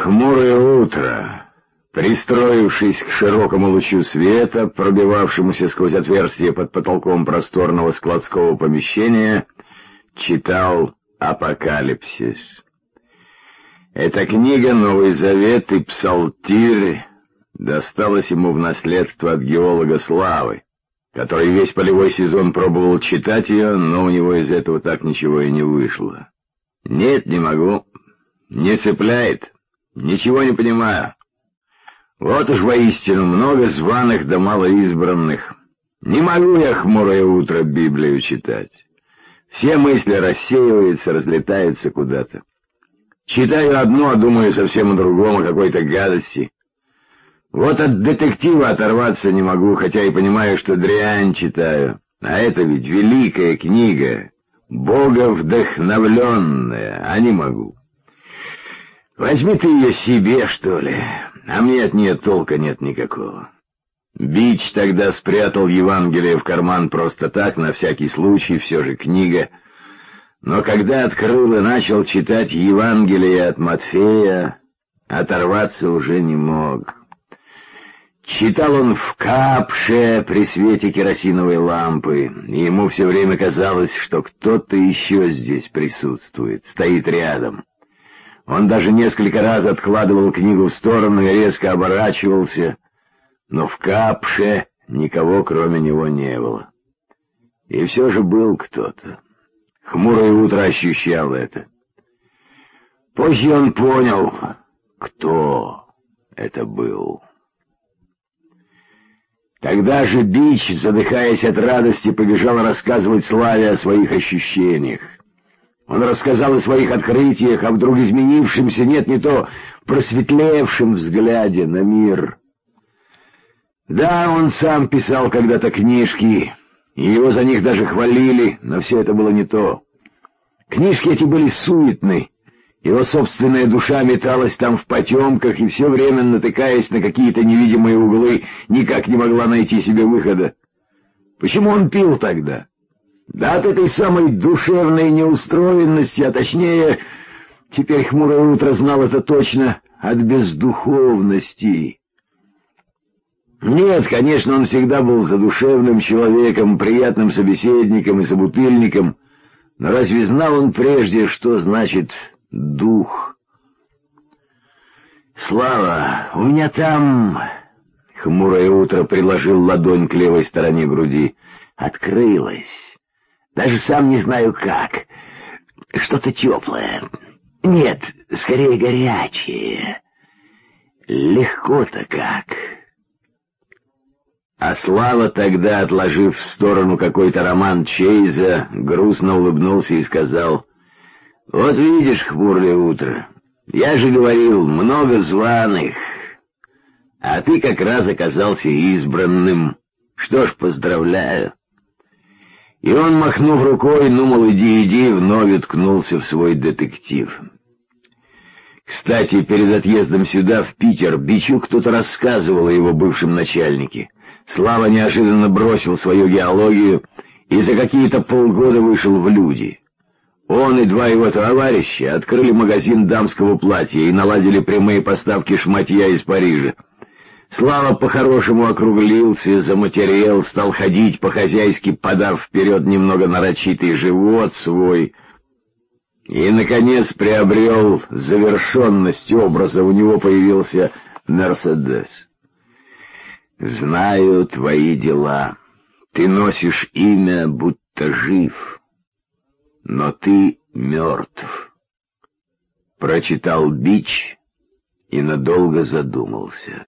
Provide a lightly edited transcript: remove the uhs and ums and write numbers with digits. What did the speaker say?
Хмурое утро. Пристроившись к широкому лучу света, пробивавшемуся сквозь отверстие под потолком просторного складского помещения, читал «Апокалипсис». Эта книга, Новый Завет и Псалтирь досталась ему в наследство от геолога Славы, который весь полевой сезон пробовал читать ее, но у него из этого так ничего и не вышло. «Нет, не могу. Не цепляет. Ничего не понимаю. Вот уж воистину много званых да малоизбранных. Не могу я хмурое утро Библию читать. Все мысли рассеиваются, разлетаются куда-то. Читаю одно, а думаю совсем о другом, о какой-то гадости. Вот от детектива оторваться не могу, хотя и понимаю, что дрянь читаю. А это ведь великая книга, боговдохновленная, а не могу. Возьми ты ее себе, что ли, а мне от нее толка нет никакого». Бич тогда спрятал Евангелие в карман просто так, на всякий случай, все же книга. Но когда открыл и начал читать Евангелие от Матфея, оторваться уже не мог. Читал он в капше при свете керосиновой лампы, и ему все время казалось, что кто-то еще здесь присутствует, стоит рядом. Он даже несколько раз откладывал книгу в сторону и резко оборачивался, но в капше никого кроме него не было. И все же был кто-то. Хмурое утро ощущал это. Позже он понял, кто это был. Тогда же Бич, задыхаясь от радости, побежал рассказывать Славе о своих ощущениях. Он рассказал о своих открытиях, о вдруг изменившемся, нет, не то просветлевшем взгляде на мир. Да, он сам писал когда-то книжки, и его за них даже хвалили, но все это было не то. Книжки эти были суетны, его собственная душа металась там в потемках и все время, натыкаясь на какие-то невидимые углы, никак не могла найти себе выхода. Почему он пил тогда? Да от этой самой душевной неустроенности, а точнее, теперь хмурое утро знал это точно, от бездуховности. Нет, конечно, он всегда был задушевным человеком, приятным собеседником и собутыльником, но разве знал он прежде, что значит дух? «Слава, у меня там...» Хмурое утро приложил ладонь к левой стороне груди. «Открылось. Даже сам не знаю как. Что-то теплое. Нет, скорее горячее. Легко-то как». А Слава тогда, отложив в сторону какой-то роман Чейза, грустно улыбнулся и сказал: «Вот видишь, хмурое утро, я же говорил, много званых, а ты как раз оказался избранным. Что ж, поздравляю». И он, махнув рукой, мол, иди, вновь уткнулся в свой детектив. Кстати, перед отъездом сюда, в Питер, Бичу кто-то рассказывал о его бывшем начальнике. Слава неожиданно бросил свою геологию и за какие-то полгода вышел в люди. Он и два его товарища открыли магазин дамского платья и наладили прямые поставки шматья из Парижа. Слава по-хорошему округлился, заматерел, стал ходить по-хозяйски, подав вперед немного нарочитый живот свой, и, наконец, приобрел завершенность образа, у него появился «Мерседес». «Знаю твои дела, ты носишь имя, будто жив, но ты мертв», — прочитал Бич и надолго задумался.